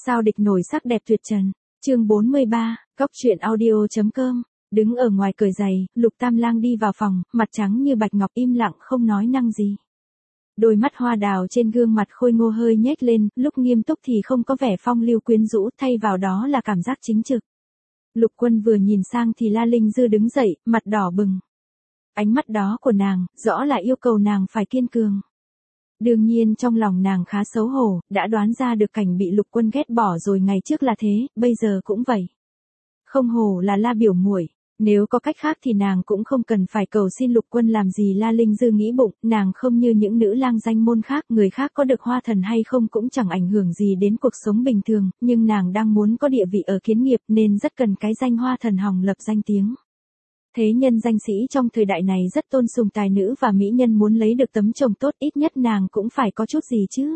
Sao địch nổi sắc đẹp tuyệt trần. Chương 43, Góc truyện audio.com. Đứng ở ngoài cười giày, Lục Tam Lang đi vào phòng, mặt trắng như bạch ngọc im lặng không nói năng gì. Đôi mắt hoa đào trên gương mặt khôi ngô hơi nhếch lên, lúc nghiêm túc thì không có vẻ phong lưu quyến rũ, thay vào đó là cảm giác chính trực. Lục Quân vừa nhìn sang thì La Linh Dư đứng dậy, mặt đỏ bừng. Ánh mắt đó của nàng, rõ là yêu cầu nàng phải kiên cường. Đương nhiên trong lòng nàng khá xấu hổ, đã đoán ra được cảnh bị Lục Quân ghét bỏ rồi ngày trước là thế, bây giờ cũng vậy. Không hổ là La biểu muội, nếu có cách khác thì nàng cũng không cần phải cầu xin Lục Quân làm gì. La Linh Dư nghĩ bụng, nàng không như những nữ lang danh môn khác, người khác có được hoa thần hay không cũng chẳng ảnh hưởng gì đến cuộc sống bình thường, nhưng nàng đang muốn có địa vị ở Kiến Nghiệp nên rất cần cái danh hoa thần hòng lập danh tiếng. Thế nhân danh sĩ trong thời đại này rất tôn sùng tài nữ và mỹ nhân, muốn lấy được tấm chồng tốt ít nhất nàng cũng phải có chút gì chứ.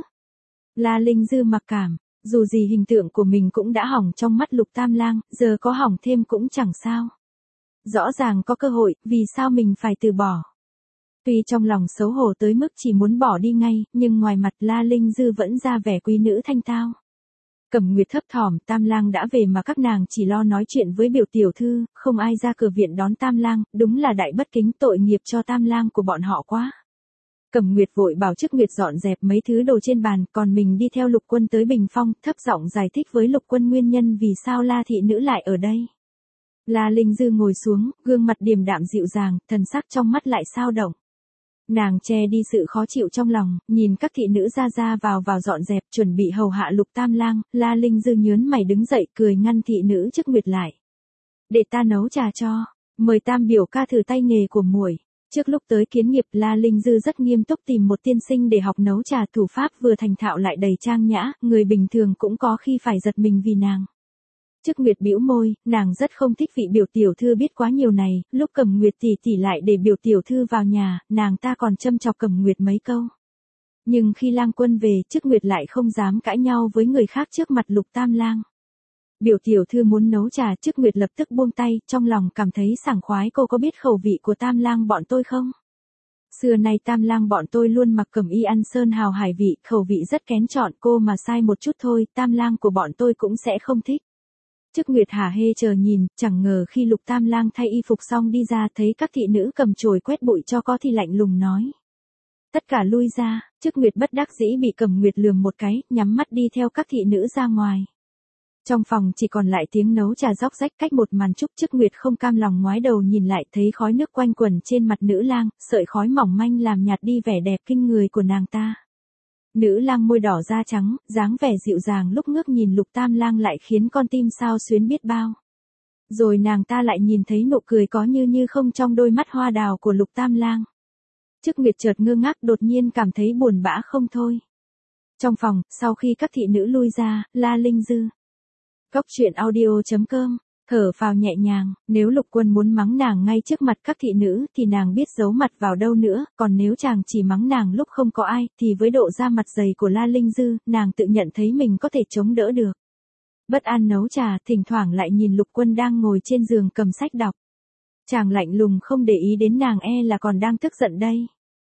La Linh Dư mặc cảm, dù gì hình tượng của mình cũng đã hỏng trong mắt Lục Tam Lang, giờ có hỏng thêm cũng chẳng sao. Rõ ràng có cơ hội, vì sao mình phải từ bỏ. Tuy trong lòng xấu hổ tới mức chỉ muốn bỏ đi ngay, nhưng ngoài mặt La Linh Dư vẫn ra vẻ quý nữ thanh tao. Cẩm Nguyệt thấp thỏm, Tam Lang đã về mà các nàng chỉ lo nói chuyện với biểu tiểu thư, không ai ra cửa viện đón Tam Lang, đúng là đại bất kính, tội nghiệp cho Tam Lang của bọn họ quá. Cẩm Nguyệt vội bảo Chức Nguyệt dọn dẹp mấy thứ đồ trên bàn, còn mình đi theo Lục Quân tới bình phong, thấp giọng giải thích với Lục Quân nguyên nhân vì sao La thị nữ lại ở đây. La Linh Dư ngồi xuống, gương mặt điềm đạm dịu dàng, thần sắc trong mắt lại xao động. Nàng che đi sự khó chịu trong lòng, nhìn các thị nữ ra vào dọn dẹp, chuẩn bị hầu hạ Lục Tam Lang. La Linh Dư nhớn mày đứng dậy, cười ngăn thị nữ Chức Nguyệt lại. Để ta nấu trà cho, mời Tam biểu ca thử tay nghề của muội. Trước lúc tới Kiến Nghiệp, La Linh Dư rất nghiêm túc tìm một tiên sinh để học nấu trà, thủ pháp vừa thành thạo lại đầy trang nhã, người bình thường cũng có khi phải giật mình vì nàng. Chức Nguyệt bĩu môi, nàng rất không thích vị biểu tiểu thư biết quá nhiều này, lúc Cẩm Nguyệt tỷ tỷ lại để biểu tiểu thư vào nhà, nàng ta còn châm chọc Cẩm Nguyệt mấy câu. Nhưng khi Lang Quân về, Chức Nguyệt lại không dám cãi nhau với người khác trước mặt Lục Tam Lang. Biểu tiểu thư muốn nấu trà, Chức Nguyệt lập tức buông tay, trong lòng cảm thấy sảng khoái. Cô có biết khẩu vị của Tam Lang bọn tôi không? Xưa nay Tam Lang bọn tôi luôn mặc cẩm y ăn sơn hào hải vị, khẩu vị rất kén chọn, cô mà sai một chút thôi, Tam Lang của bọn tôi cũng sẽ không thích. Chức Nguyệt hả hê chờ nhìn, chẳng ngờ khi Lục Tam Lang thay y phục xong đi ra thấy các thị nữ cầm chổi quét bụi cho có thì lạnh lùng nói. Tất cả lui ra. Chức Nguyệt bất đắc dĩ bị Cẩm Nguyệt lườm một cái, nhắm mắt đi theo các thị nữ ra ngoài. Trong phòng chỉ còn lại tiếng nấu trà róc rách, cách một màn trúc. Chức Nguyệt không cam lòng ngoái đầu nhìn lại, thấy khói nước quanh quẩn trên mặt nữ lang, sợi khói mỏng manh làm nhạt đi vẻ đẹp kinh người của nàng ta. Nữ lang môi đỏ da trắng, dáng vẻ dịu dàng lúc ngước nhìn Lục Tam Lang lại khiến con tim xao xuyến biết bao. Rồi nàng ta lại nhìn thấy nụ cười có như không trong đôi mắt hoa đào của Lục Tam Lang. Chức Nguyệt chợt ngơ ngác, đột nhiên cảm thấy buồn bã không thôi. Trong phòng, sau khi các thị nữ lui ra, La Linh Dư. Góc truyện audio.com, thở phào nhẹ nhàng, nếu Lục Quân muốn mắng nàng ngay trước mặt các thị nữ thì nàng biết giấu mặt vào đâu nữa, còn nếu chàng chỉ mắng nàng lúc không có ai thì với độ da mặt dày của La Linh Dư, nàng tự nhận thấy mình có thể chống đỡ được. Bất an nấu trà, thỉnh thoảng lại nhìn Lục Quân đang ngồi trên giường cầm sách đọc. Chàng lạnh lùng không để ý đến nàng, là còn đang tức giận đây.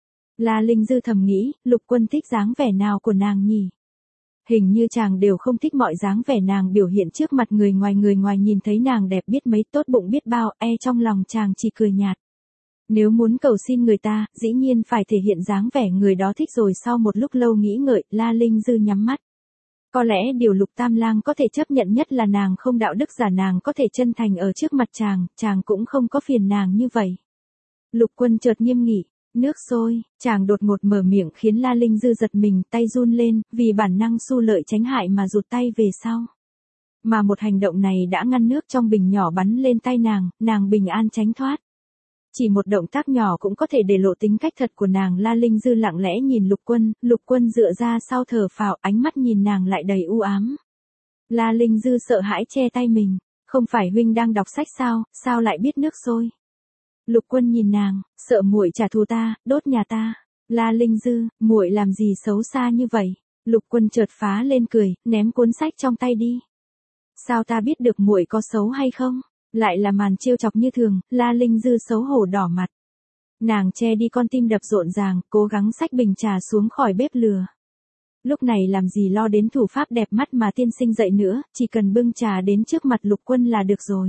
La Linh Dư thầm nghĩ, Lục Quân thích dáng vẻ nào của nàng nhỉ? Hình như chàng đều không thích mọi dáng vẻ nàng biểu hiện trước mặt người ngoài nhìn thấy nàng đẹp biết mấy, tốt bụng biết bao, trong lòng chàng chỉ cười nhạt. Nếu muốn cầu xin người ta, dĩ nhiên phải thể hiện dáng vẻ người đó thích rồi. Sau một lúc lâu nghĩ ngợi, La Linh Dư nhắm mắt. Có lẽ điều Lục Tam Lang có thể chấp nhận nhất là nàng không đạo đức giả, nàng có thể chân thành ở trước mặt chàng cũng không có phiền nàng như vậy. Lục Quân chợt nghiêm nghị. Nước sôi, chàng đột ngột mở miệng khiến La Linh Dư giật mình, tay run lên, vì bản năng xu lợi tránh hại mà rụt tay về sau. Mà một hành động này đã ngăn nước trong bình nhỏ bắn lên tay nàng bình an tránh thoát. Chỉ một động tác nhỏ cũng có thể để lộ tính cách thật của nàng. La Linh Dư lặng lẽ nhìn Lục Quân dựa ra sau thở phào, ánh mắt nhìn nàng lại đầy u ám. La Linh Dư sợ hãi che tay mình, không phải huynh đang đọc sách sao lại biết nước sôi? Lục Quân nhìn nàng, sợ muội trả thù ta, đốt nhà ta. La Linh Dư, muội làm gì xấu xa như vậy? Lục Quân chợt phá lên cười, ném cuốn sách trong tay đi. Sao ta biết được muội có xấu hay không? Lại là màn trêu chọc như thường. La Linh Dư xấu hổ đỏ mặt. Nàng che đi con tim đập rộn ràng, cố gắng xách bình trà xuống khỏi bếp lửa. Lúc này làm gì lo đến thủ pháp đẹp mắt mà tiên sinh dạy nữa, chỉ cần bưng trà đến trước mặt Lục Quân là được rồi.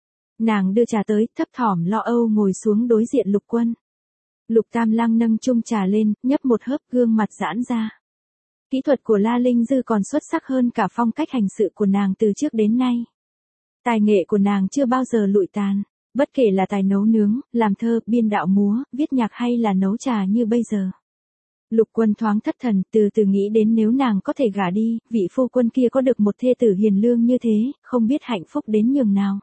Nàng đưa trà tới, thấp thỏm lo âu ngồi xuống đối diện Lục Quân. Lục Tam Lang nâng chung trà lên, nhấp một hớp, gương mặt giãn ra. Kỹ thuật của La Linh Dư còn xuất sắc hơn cả phong cách hành sự của nàng từ trước đến nay. Tài nghệ của nàng chưa bao giờ lụi tàn, bất kể là tài nấu nướng, làm thơ, biên đạo múa, viết nhạc hay là nấu trà như bây giờ. Lục Quân thoáng thất thần, từ từ nghĩ đến nếu nàng có thể gả đi, vị phu quân kia có được một thê tử hiền lương như thế, không biết hạnh phúc đến nhường nào.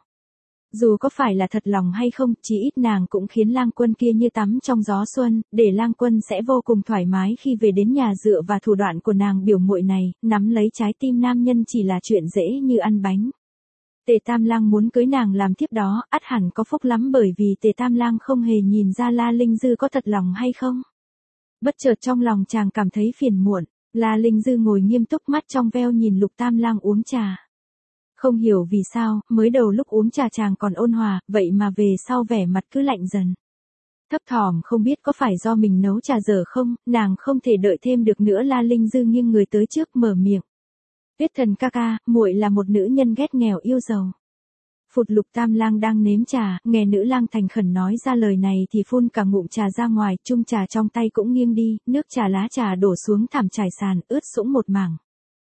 Dù có phải là thật lòng hay không, chỉ ít nàng cũng khiến Lang Quân kia như tắm trong gió xuân, để Lang Quân sẽ vô cùng thoải mái khi về đến nhà dựa vào thủ đoạn của nàng biểu muội này, nắm lấy trái tim nam nhân chỉ là chuyện dễ như ăn bánh. Tề Tam Lang muốn cưới nàng làm thiếp đó, ắt hẳn có phúc lắm bởi vì Tề Tam Lang không hề nhìn ra La Linh Dư có thật lòng hay không. Bất chợt trong lòng chàng cảm thấy phiền muộn, La Linh Dư ngồi nghiêm túc mắt trong veo nhìn Lục Tam Lang uống trà. Không hiểu vì sao, mới đầu lúc uống trà chàng còn ôn hòa, vậy mà về sau vẻ mặt cứ lạnh dần. Thấp thỏm không biết có phải do mình nấu trà dở không, nàng không thể đợi thêm được nữa. La Linh Dư nghiêng người tới trước mở miệng. Tuyết Thần ca ca, muội là một nữ nhân ghét nghèo yêu giàu. Phụt. Lục Tam Lang đang nếm trà, nghe nữ lang thành khẩn nói ra lời này thì phun cả ngụm trà ra ngoài, chung trà trong tay cũng nghiêng đi, nước trà lá trà đổ xuống thảm trải sàn, ướt sũng một mảng.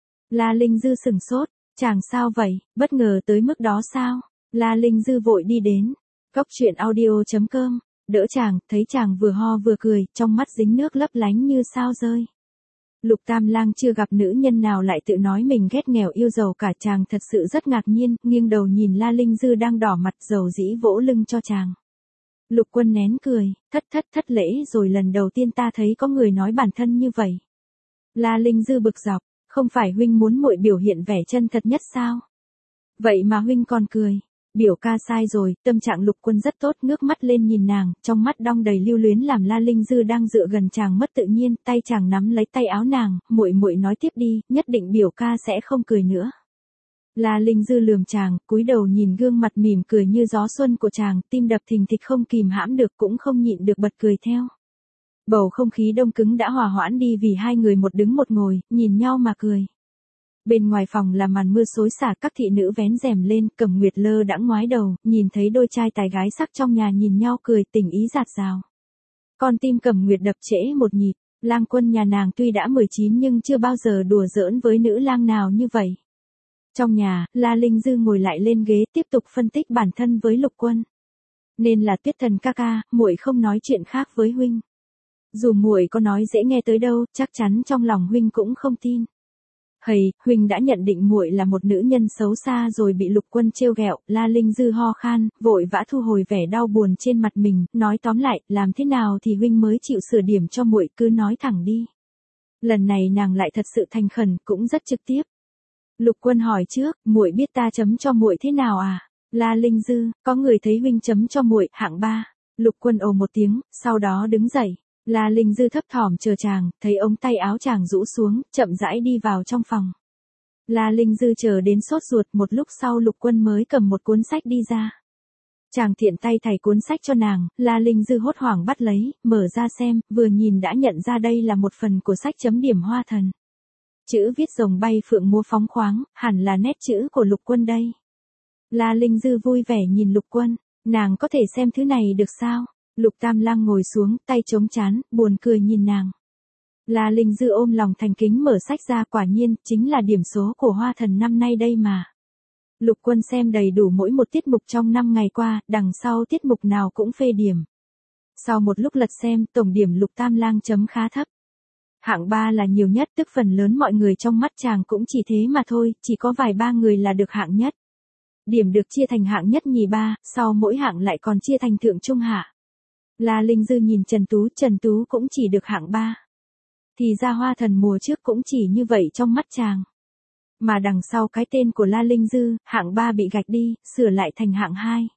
La Linh Dư sừng sốt, chàng sao vậy, bất ngờ tới mức đó sao? La Linh Dư vội đi đến. Cóc truyện audio.com, đỡ chàng, thấy chàng vừa ho vừa cười, trong mắt dính nước lấp lánh như sao rơi. Lục Tam Lang chưa gặp nữ nhân nào lại tự nói mình ghét nghèo yêu giàu cả, chàng thật sự rất ngạc nhiên, nghiêng đầu nhìn La Linh Dư đang đỏ mặt dầu dĩ vỗ lưng cho chàng. Lục Quân nén cười, thất lễ rồi, lần đầu tiên ta thấy có người nói bản thân như vậy. La Linh Dư bực dọc, không phải huynh muốn muội biểu hiện vẻ chân thật nhất sao? Vậy mà huynh còn cười. Biểu ca sai rồi, tâm trạng Lục Quân rất tốt, ngước mắt lên nhìn nàng, trong mắt đong đầy lưu luyến làm La Linh Dư đang dựa gần chàng mất tự nhiên, tay chàng nắm lấy tay áo nàng, muội nói tiếp đi, nhất định biểu ca sẽ không cười nữa. La Linh Dư lườm chàng, cúi đầu nhìn gương mặt mỉm cười như gió xuân của chàng, tim đập thình thịch không kìm hãm được cũng không nhịn được bật cười theo. Bầu không khí đông cứng đã hòa hoãn đi vì hai người một đứng một ngồi, nhìn nhau mà cười. Bên ngoài phòng là màn mưa xối xả, các thị nữ vén rèm lên, Cẩm Nguyệt lơ đãng ngoái đầu, nhìn thấy đôi trai tài gái sắc trong nhà nhìn nhau cười, tình ý dạt dào. Con tim Cẩm Nguyệt đập trễ một nhịp, Lang Quân nhà nàng tuy đã 19 nhưng chưa bao giờ đùa giỡn với nữ lang nào như vậy. Trong nhà, La Linh Dư ngồi lại lên ghế tiếp tục phân tích bản thân với Lục Quân. Nên là Tuyết Thần ca ca, muội không nói chuyện khác với huynh. Dù muội có nói dễ nghe tới đâu, chắc chắn trong lòng huynh cũng không tin. Hầy, huynh đã nhận định muội là một nữ nhân xấu xa rồi bị Lục Quân trêu ghẹo. La Linh Dư ho khan, vội vã thu hồi vẻ đau buồn trên mặt mình, nói tóm lại, làm thế nào thì huynh mới chịu sửa điểm cho muội, cứ nói thẳng đi. Lần này nàng lại thật sự thành khẩn, cũng rất trực tiếp. Lục Quân hỏi trước, muội biết ta chấm cho muội thế nào à? La Linh Dư, có người thấy huynh chấm cho muội hạng 3. Lục Quân ồ một tiếng, sau đó đứng dậy. La Linh Dư thấp thỏm chờ chàng, thấy ống tay áo chàng rũ xuống, chậm rãi đi vào trong phòng. La Linh Dư chờ đến sốt ruột, một lúc sau Lục Quân mới cầm một cuốn sách đi ra. Chàng thiện tay thảy cuốn sách cho nàng, La Linh Dư hốt hoảng bắt lấy, mở ra xem, vừa nhìn đã nhận ra đây là một phần của sách chấm điểm Hoa Thần. Chữ viết rồng bay phượng múa phóng khoáng, hẳn là nét chữ của Lục Quân đây. La Linh Dư vui vẻ nhìn Lục Quân, nàng có thể xem thứ này được sao? Lục Tam Lang ngồi xuống, tay chống trán, buồn cười nhìn nàng. La Linh Dư ôm lòng thành kính mở sách ra, quả nhiên, chính là điểm số của Hoa Thần năm nay đây mà. Lục Quân xem đầy đủ mỗi một tiết mục trong 5 ngày qua, đằng sau tiết mục nào cũng phê điểm. Sau một lúc lật xem, tổng điểm Lục Tam Lang chấm khá thấp. Hạng 3 là nhiều nhất, tức phần lớn mọi người trong mắt chàng cũng chỉ thế mà thôi, chỉ có vài ba người là được hạng nhất. Điểm được chia thành hạng nhất nhì ba, sau mỗi hạng lại còn chia thành thượng trung hạ. La Linh Dư nhìn Trần Tú cũng chỉ được hạng 3. Thì ra Hoa Thần mùa trước cũng chỉ như vậy trong mắt chàng. Mà đằng sau cái tên của La Linh Dư, hạng 3 bị gạch đi, sửa lại thành hạng 2.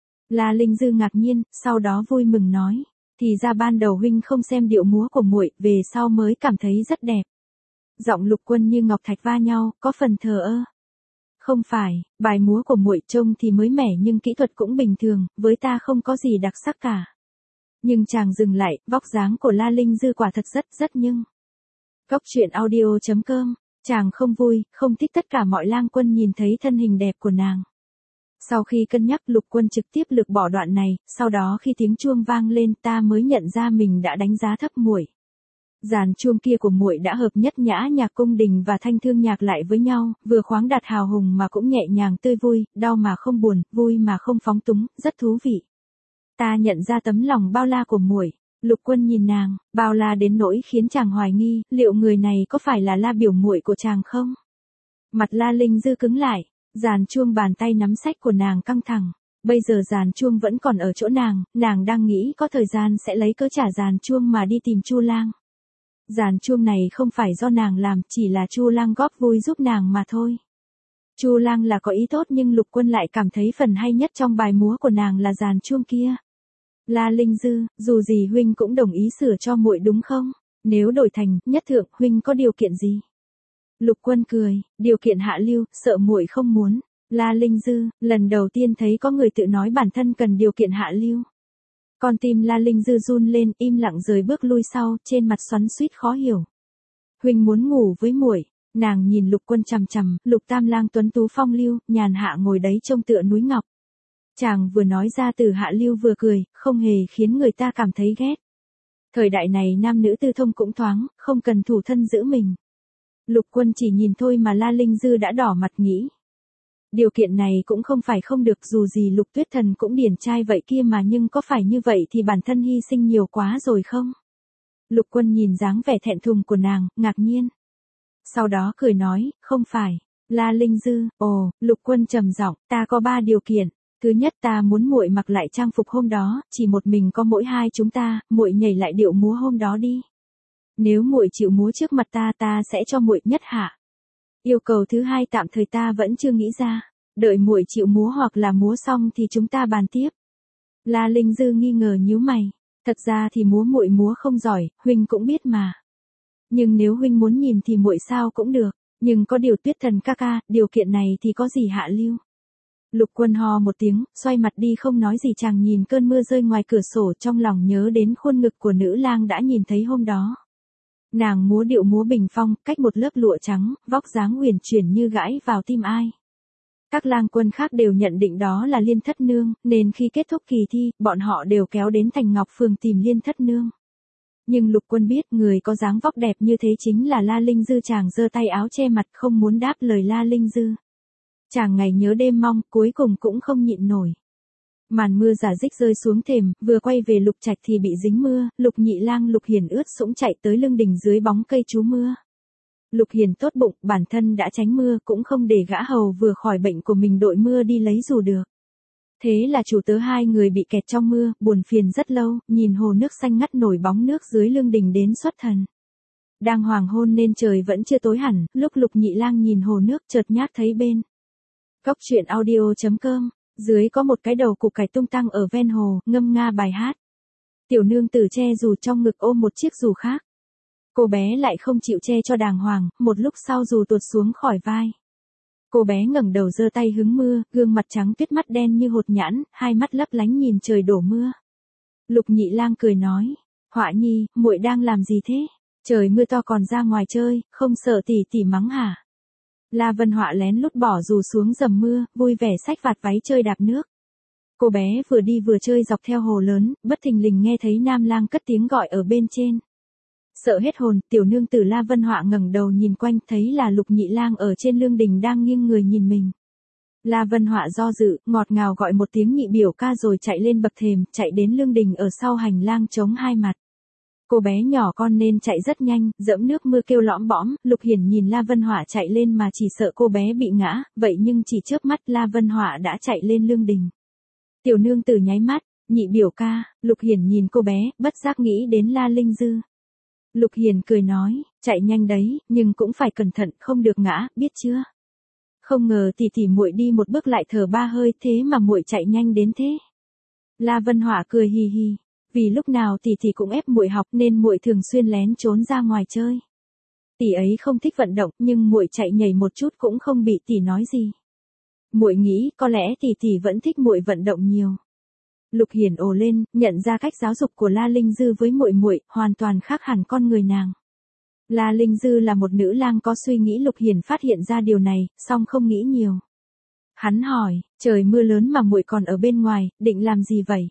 La Linh Dư ngạc nhiên, sau đó vui mừng nói. Thì ra ban đầu huynh không xem điệu múa của muội, về sau mới cảm thấy rất đẹp. Giọng Lục Quân như ngọc thạch va nhau, có phần thờ ơ. Không phải, bài múa của muội trông thì mới mẻ nhưng kỹ thuật cũng bình thường, với ta không có gì đặc sắc cả. Nhưng chàng dừng lại, vóc dáng của La Linh Dư quả thật rất nhưng. Cóc truyện audio.com, chàng không vui, không thích tất cả mọi lang quân nhìn thấy thân hình đẹp của nàng. Sau khi cân nhắc Lục Quân trực tiếp lược bỏ đoạn này, sau đó khi tiếng chuông vang lên ta mới nhận ra mình đã đánh giá thấp muội. Dàn chuông kia của muội đã hợp nhất nhã nhạc cung đình và thanh thương nhạc lại với nhau, vừa khoáng đạt hào hùng mà cũng nhẹ nhàng tươi vui, đau mà không buồn, vui mà không phóng túng, rất thú vị. Ta nhận ra tấm lòng bao la của muội. Lục Quân nhìn nàng, bao la đến nỗi khiến chàng hoài nghi, liệu người này có phải là La biểu muội của chàng không? Mặt La Linh Dư cứng lại, dàn chuông bàn tay nắm sách của nàng căng thẳng. Bây giờ dàn chuông vẫn còn ở chỗ nàng đang nghĩ có thời gian sẽ lấy cớ trả dàn chuông mà đi tìm Chu Lang. Dàn chuông này không phải do nàng làm, chỉ là Chu Lang góp vui giúp nàng mà thôi. Chu Lang là có ý tốt nhưng Lục Quân lại cảm thấy phần hay nhất trong bài múa của nàng là dàn chuông kia. La Linh Dư, dù gì huynh cũng đồng ý sửa cho muội đúng không? Nếu đổi thành nhất thượng, huynh có điều kiện gì? Lục Quân cười, điều kiện hạ lưu, sợ muội không muốn. La Linh Dư, lần đầu tiên thấy có người tự nói bản thân cần điều kiện hạ lưu. Con tim La Linh Dư run lên, im lặng rời bước lui sau, trên mặt xoắn xuýt khó hiểu. Huynh muốn ngủ với muội. Nàng nhìn Lục Quân chằm chằm, Lục Tam Lang tuấn tú phong lưu, nhàn hạ ngồi đấy trông tựa núi ngọc. Chàng vừa nói ra từ hạ lưu vừa cười, không hề khiến người ta cảm thấy ghét. Thời đại này nam nữ tư thông cũng thoáng, không cần thủ thân giữ mình. Lục Quân chỉ nhìn thôi mà La Linh Dư đã đỏ mặt nghĩ. Điều kiện này cũng không phải không được, dù gì Lục Tuyết Thần cũng điển trai vậy kia mà, nhưng có phải như vậy thì bản thân hy sinh nhiều quá rồi không? Lục Quân nhìn dáng vẻ thẹn thùng của nàng, ngạc nhiên. Sau đó cười nói, không phải. La Linh Dư, ồ, Lục Quân trầm giọng, ta có 3 điều kiện. Thứ nhất, ta muốn muội mặc lại trang phục hôm đó, chỉ một mình có mỗi hai chúng ta, muội nhảy lại điệu múa hôm đó đi. Nếu muội chịu múa trước mặt ta sẽ cho muội nhất hạ. Yêu cầu thứ hai tạm thời ta vẫn chưa nghĩ ra, đợi muội chịu múa hoặc là múa xong thì chúng ta bàn tiếp. La Linh Dư nghi ngờ nhíu mày, thật ra thì muội múa không giỏi, huynh cũng biết mà. Nhưng nếu huynh muốn nhìn thì muội sao cũng được, nhưng có điều Tuyết Thần ca ca, điều kiện này thì có gì hạ lưu? Lục Quân ho một tiếng, xoay mặt đi không nói gì. Chàng nhìn cơn mưa rơi ngoài cửa sổ, trong lòng nhớ đến khuôn ngực của nữ lang đã nhìn thấy hôm đó. Nàng múa điệu múa bình phong, cách một lớp lụa trắng, vóc dáng uyển chuyển như gãi vào tim ai. Các lang quân khác đều nhận định đó là Liên Thất Nương, nên khi kết thúc kỳ thi, bọn họ đều kéo đến Thành Ngọc Phường tìm Liên Thất Nương. Nhưng Lục Quân biết người có dáng vóc đẹp như thế chính là La Linh Dư. Chàng giơ tay áo che mặt không muốn đáp lời La Linh Dư. Chàng ngày nhớ đêm mong, cuối cùng cũng không nhịn nổi. Màn mưa rả rích rơi xuống thềm, vừa quay về Lục Trạch thì bị dính mưa, Lục Nhị Lang Lục Hiền ướt sũng chạy tới lưng đình dưới bóng cây trú mưa. Lục Hiền tốt bụng, bản thân đã tránh mưa, cũng không để gã hầu vừa khỏi bệnh của mình đội mưa đi lấy dù được. Thế là chủ tớ hai người bị kẹt trong mưa, buồn phiền rất lâu, nhìn hồ nước xanh ngắt nổi bóng nước dưới lưng đình đến xuất thần. Đang hoàng hôn nên trời vẫn chưa tối hẳn, lúc Lục Nhị Lang nhìn hồ nước chợt nhát thấy bên. Cóc truyện audio.com, dưới có một cái đầu củ cải tung tăng ở ven hồ, ngâm nga bài hát. Tiểu nương tử che dù trong ngực ôm một chiếc dù khác. Cô bé lại không chịu che cho đàng hoàng, một lúc sau dù tuột xuống khỏi vai. Cô bé ngẩng đầu giơ tay hứng mưa, gương mặt trắng tuyết mắt đen như hột nhãn, hai mắt lấp lánh nhìn trời đổ mưa. Lục Nhị Lang cười nói, Họa Nhi, muội đang làm gì thế? Trời mưa to còn ra ngoài chơi, không sợ tỷ tỷ mắng hả? La Vân Họa lén lút bỏ dù xuống dầm mưa, vui vẻ xách vạt váy chơi đạp nước. Cô bé vừa đi vừa chơi dọc theo hồ lớn, bất thình lình nghe thấy Nam Lang cất tiếng gọi ở bên trên. Sợ hết hồn, tiểu nương tử La Vân Họa ngẩng đầu nhìn quanh, thấy là Lục Nhị Lang ở trên lương đình đang nghiêng người nhìn mình. La Vân Họa do dự, ngọt ngào gọi một tiếng nhị biểu ca rồi chạy lên bậc thềm, chạy đến lương đình ở sau hành lang chống hai mặt. Cô bé nhỏ con nên chạy rất nhanh, dẫm nước mưa kêu lõm bõm, Lục Hiển nhìn La Vân Họa chạy lên mà chỉ sợ cô bé bị ngã, vậy nhưng chỉ chớp mắt La Vân Họa đã chạy lên lương đình. Tiểu nương tử nháy mắt, nhị biểu ca, Lục Hiển nhìn cô bé, bất giác nghĩ đến La Linh Dư. Lục Hiển cười nói, chạy nhanh đấy, nhưng cũng phải cẩn thận, không được ngã, biết chưa? Không ngờ tỷ tỷ muội đi một bước lại thở ba hơi, thế mà muội chạy nhanh đến thế. La Vân Họa cười hì hì. Vì lúc nào tỷ tỷ cũng ép muội học nên muội thường xuyên lén trốn ra ngoài chơi. Tỷ ấy không thích vận động, nhưng muội chạy nhảy một chút cũng không bị tỷ nói gì. Muội nghĩ có lẽ tỷ tỷ vẫn thích muội vận động nhiều. Lục Hiển ồ lên, nhận ra cách giáo dục của La Linh Dư với muội hoàn toàn khác hẳn con người nàng. La Linh Dư là một nữ lang có suy nghĩ. Lục Hiền phát hiện ra điều này, song không nghĩ nhiều. Hắn hỏi, trời mưa lớn mà muội còn ở bên ngoài, định làm gì vậy?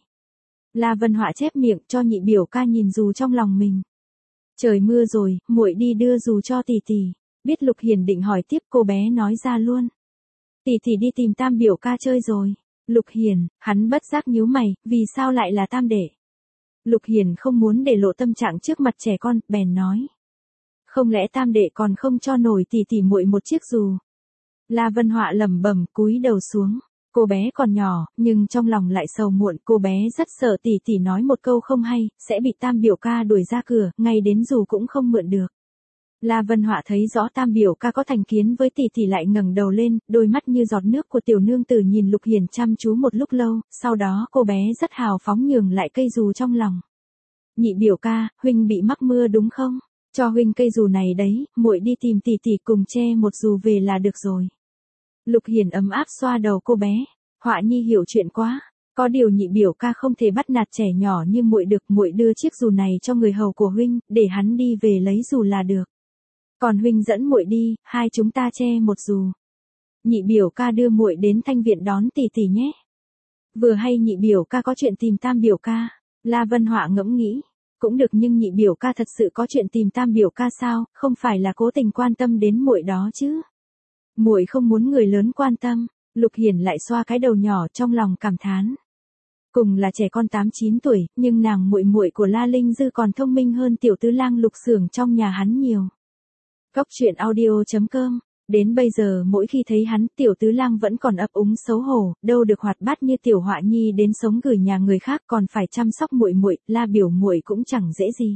La Vân Họa chép miệng cho nhị biểu ca nhìn dù trong lòng mình. Trời mưa rồi, muội đi đưa dù cho tỷ tỷ. Biết Lục Hiền định hỏi tiếp, cô bé nói ra luôn. Tỷ tỷ đi tìm tam biểu ca chơi rồi. Lục Hiền, hắn bất giác nhíu mày, vì sao lại là tam đệ? Lục Hiền không muốn để lộ tâm trạng trước mặt trẻ con, bèn nói. Không lẽ tam đệ còn không cho nổi tỷ tỷ muội một chiếc dù? La Vân Họa lẩm bẩm cúi đầu xuống. Cô bé còn nhỏ, nhưng trong lòng lại sầu muộn. Cô bé rất sợ tỷ tỷ nói một câu không hay, sẽ bị tam biểu ca đuổi ra cửa, ngay đến dù cũng không mượn được. La Vân Họa thấy rõ tam biểu ca có thành kiến với tỷ tỷ, lại ngẩng đầu lên, đôi mắt như giọt nước của tiểu nương tử nhìn Lục Hiền chăm chú một lúc lâu, sau đó cô bé rất hào phóng nhường lại cây dù trong lòng. Nhị biểu ca, huynh bị mắc mưa đúng không? Cho huynh cây dù này đấy, muội đi tìm tỷ tỷ cùng che một dù về là được rồi. Lục Hiền ấm áp xoa đầu cô bé. Họa nhi hiểu chuyện quá. Có điều nhị biểu ca không thể bắt nạt trẻ nhỏ như muội được. Muội đưa chiếc dù này cho người hầu của huynh, để hắn đi về lấy dù là được. Còn huynh dẫn muội đi, hai chúng ta che một dù. Nhị biểu ca đưa muội đến thanh viện đón tỷ tỷ nhé. Vừa hay nhị biểu ca có chuyện tìm tam biểu ca. La Vân Họa ngẫm nghĩ. Cũng được, nhưng nhị biểu ca thật sự có chuyện tìm tam biểu ca sao? Không phải là cố tình quan tâm đến muội đó chứ? Muội không muốn người lớn quan tâm. Lục Hiền lại xoa cái đầu nhỏ, trong lòng cảm thán. Cùng là trẻ con 8-9 tuổi, nhưng nàng muội muội của La Linh Dư còn thông minh hơn tiểu tứ lang Lục Xưởng trong nhà hắn nhiều. Góc truyện audio.com. Đến bây giờ mỗi khi thấy hắn, tiểu tứ lang vẫn còn ấp úng xấu hổ, đâu được hoạt bát như tiểu Họa nhi đến sống gửi nhà người khác, còn phải chăm sóc muội muội. La biểu muội cũng chẳng dễ gì.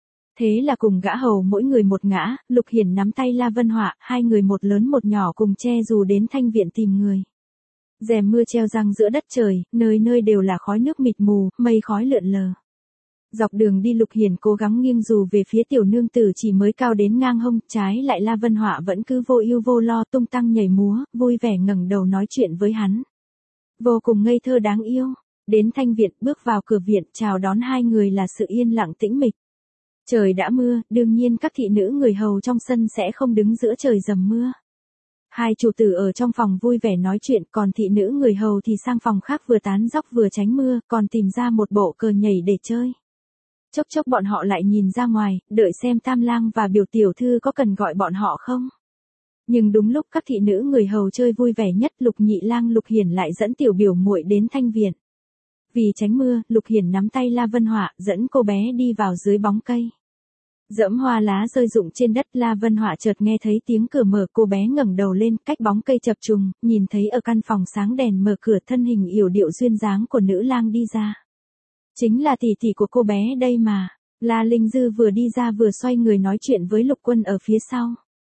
Thế là cùng gã hầu mỗi người một ngã, Lục Hiền nắm tay La Vân Họa, hai người một lớn một nhỏ cùng che dù đến thanh viện tìm người. Rèm mưa treo giăng giữa đất trời, nơi nơi đều là khói nước mịt mù, mây khói lượn lờ. Dọc đường đi Lục Hiền cố gắng nghiêng dù về phía tiểu nương tử chỉ mới cao đến ngang hông, trái lại La Vân Họa vẫn cứ vô ưu vô lo tung tăng nhảy múa, vui vẻ ngẩng đầu nói chuyện với hắn. Vô cùng ngây thơ đáng yêu. Đến thanh viện, bước vào cửa viện, chào đón hai người là sự yên lặng tĩnh mịch. Trời đã mưa, đương nhiên các thị nữ người hầu trong sân sẽ không đứng giữa trời dầm mưa. Hai chủ tử ở trong phòng vui vẻ nói chuyện, còn thị nữ người hầu thì sang phòng khác vừa tán dóc vừa tránh mưa, còn tìm ra một bộ cờ nhảy để chơi. Chốc chốc bọn họ lại nhìn ra ngoài, đợi xem tam lang và biểu tiểu thư có cần gọi bọn họ không. Nhưng đúng lúc các thị nữ người hầu chơi vui vẻ nhất, Lục nhị lang Lục Hiền lại dẫn tiểu biểu muội đến thanh viện. Vì tránh mưa, Lục Hiền nắm tay La Vân Họa, dẫn cô bé đi vào dưới bóng cây. Dẫm hoa lá rơi rụng trên đất, La Vân Họa chợt nghe thấy tiếng cửa mở, cô bé ngẩng đầu lên, cách bóng cây chập trùng, nhìn thấy ở căn phòng sáng đèn mở cửa thân hình yểu điệu duyên dáng của nữ lang đi ra. Chính là tỷ tỷ của cô bé đây mà. La Linh Dư vừa đi ra vừa xoay người nói chuyện với Lục Quân ở phía sau.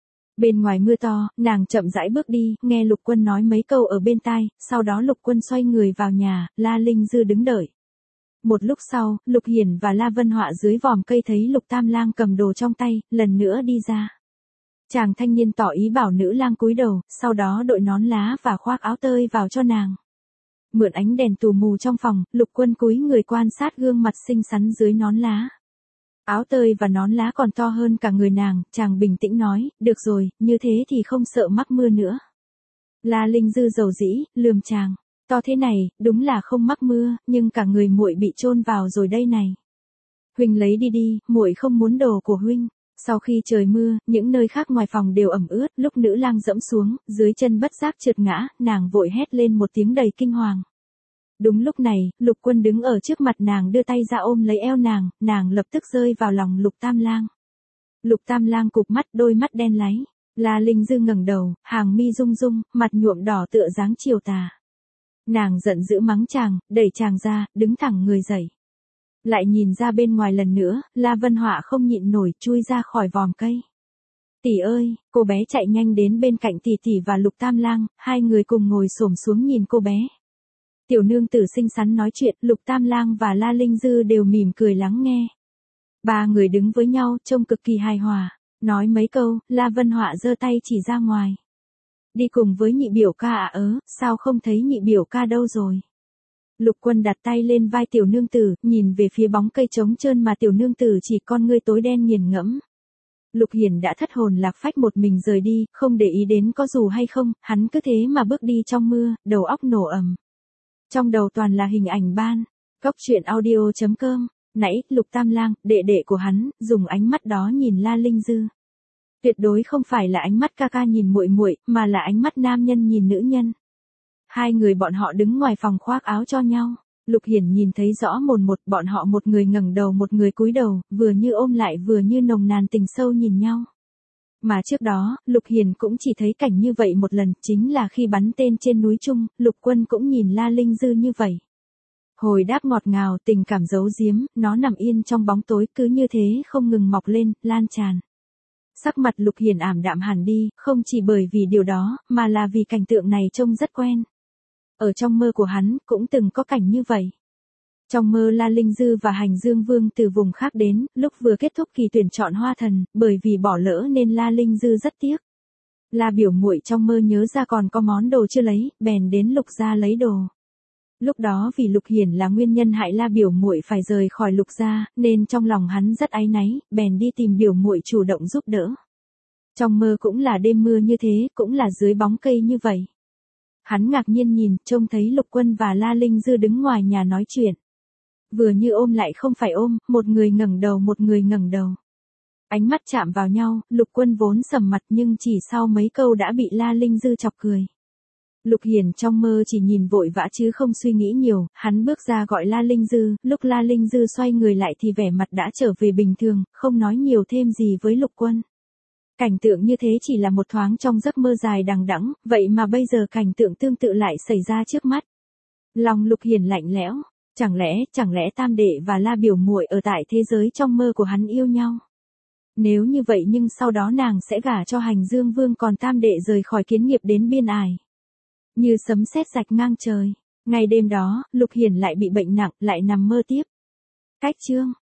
Bên ngoài mưa to, nàng chậm rãi bước đi, nghe Lục Quân nói mấy câu ở bên tai, sau đó Lục Quân xoay người vào nhà, La Linh Dư đứng đợi. Một lúc sau, Lục Hiền và La Vân Họa dưới vòm cây thấy Lục Tam Lang cầm đồ trong tay, lần nữa đi ra. Chàng thanh niên tỏ ý bảo nữ lang cúi đầu, sau đó đội nón lá và khoác áo tơi vào cho nàng. Mượn ánh đèn tù mù trong phòng, Lục Quân cúi người quan sát gương mặt xinh xắn dưới nón lá. Áo tơi và nón lá còn to hơn cả người nàng, chàng bình tĩnh nói, được rồi, như thế thì không sợ mắc mưa nữa. La Linh Dư dầu dĩ, lườm chàng. To thế này, đúng là không mắc mưa, nhưng cả người muội bị chôn vào rồi đây này. Huynh lấy đi đi, muội không muốn đồ của huynh. Sau khi trời mưa, những nơi khác ngoài phòng đều ẩm ướt, lúc nữ lang dẫm xuống, dưới chân bất giác trượt ngã, nàng vội hét lên một tiếng đầy kinh hoàng. Đúng lúc này, Lục Quân đứng ở trước mặt nàng đưa tay ra ôm lấy eo nàng lập tức rơi vào lòng Lục Tam Lang. Lục Tam Lang cụp mắt, đôi mắt đen láy. La Linh Dư ngẩng đầu, hàng mi rung rung, mặt nhuộm đỏ tựa dáng chiều tà. Nàng giận dữ mắng chàng, đẩy chàng ra, đứng thẳng người dậy. Lại nhìn ra bên ngoài lần nữa, La Vân Họa không nhịn nổi, chui ra khỏi vòm cây. Tỷ ơi, cô bé chạy nhanh đến bên cạnh tỷ tỷ và Lục Tam Lang, hai người cùng ngồi xổm xuống nhìn cô bé. Tiểu nương tử xinh xắn nói chuyện, Lục Tam Lang và La Linh Dư đều mỉm cười lắng nghe. Ba người đứng với nhau, trông cực kỳ hài hòa. Nói mấy câu, La Vân Họa giơ tay chỉ ra ngoài. Đi cùng với nhị biểu ca à? Sao không thấy nhị biểu ca đâu rồi? Lục Quân đặt tay lên vai tiểu nương tử, nhìn về phía bóng cây trống trơn mà tiểu nương tử chỉ con ngươi tối đen nghiền ngẫm. Lục Hiển đã thất hồn lạc phách một mình rời đi, không để ý đến có dù hay không, hắn cứ thế mà bước đi trong mưa, đầu óc nổ ầm. Trong đầu toàn là hình ảnh ban. Góc truyện audio.com. Nãy, Lục Tam Lang, đệ đệ của hắn, dùng ánh mắt đó nhìn La Linh Dư. Tuyệt đối không phải là ánh mắt ca ca nhìn muội muội, mà là ánh mắt nam nhân nhìn nữ nhân. Hai người bọn họ đứng ngoài phòng khoác áo cho nhau. Lục Hiển nhìn thấy rõ mồn một, bọn họ một người ngẩng đầu một người cúi đầu, vừa như ôm lại vừa như nồng nàn tình sâu nhìn nhau. Mà trước đó, Lục Hiển cũng chỉ thấy cảnh như vậy một lần, chính là khi bắn tên trên núi Trung, Lục Quân cũng nhìn La Linh Dư như vậy. Hồi đáp ngọt ngào, tình cảm giấu giếm, nó nằm yên trong bóng tối cứ như thế không ngừng mọc lên, lan tràn. Sắc mặt Lục Hiển ảm đạm hẳn đi, không chỉ bởi vì điều đó, mà là vì cảnh tượng này trông rất quen. Ở trong mơ của hắn, cũng từng có cảnh như vậy. Trong mơ La Linh Dư và Hành Dương Vương từ vùng khác đến, lúc vừa kết thúc kỳ tuyển chọn hoa thần, bởi vì bỏ lỡ nên La Linh Dư rất tiếc. La biểu muội trong mơ nhớ ra còn có món đồ chưa lấy, bèn đến Lục gia lấy đồ. Lúc đó vì Lục Hiển là nguyên nhân hại La biểu muội phải rời khỏi Lục gia, nên trong lòng hắn rất áy náy, bèn đi tìm biểu muội chủ động giúp đỡ. Trong mơ cũng là đêm mưa như thế, cũng là dưới bóng cây như vậy. Hắn ngạc nhiên nhìn, trông thấy Lục Quân và La Linh Dư đứng ngoài nhà nói chuyện. Vừa như ôm lại không phải ôm, một người ngẩng đầu một người ngẩng đầu. Ánh mắt chạm vào nhau, Lục Quân vốn sầm mặt nhưng chỉ sau mấy câu đã bị La Linh Dư chọc cười. Lục Hiển trong mơ chỉ nhìn vội vã chứ không suy nghĩ nhiều, hắn bước ra gọi La Linh Dư, lúc La Linh Dư xoay người lại thì vẻ mặt đã trở về bình thường, không nói nhiều thêm gì với Lục Quân. Cảnh tượng như thế chỉ là một thoáng trong giấc mơ dài đằng đẵng, vậy mà bây giờ cảnh tượng tương tự lại xảy ra trước mắt. Lòng Lục Hiển lạnh lẽo, chẳng lẽ Tam đệ và La biểu muội ở tại thế giới trong mơ của hắn yêu nhau. Nếu như vậy nhưng sau đó nàng sẽ gả cho Hành Dương Vương còn Tam đệ rời khỏi kiến nghiệp đến biên ải. Như sấm sét rạch ngang trời. Ngày đêm đó, Lục Hiển lại bị bệnh nặng, lại nằm mơ tiếp. Cách chương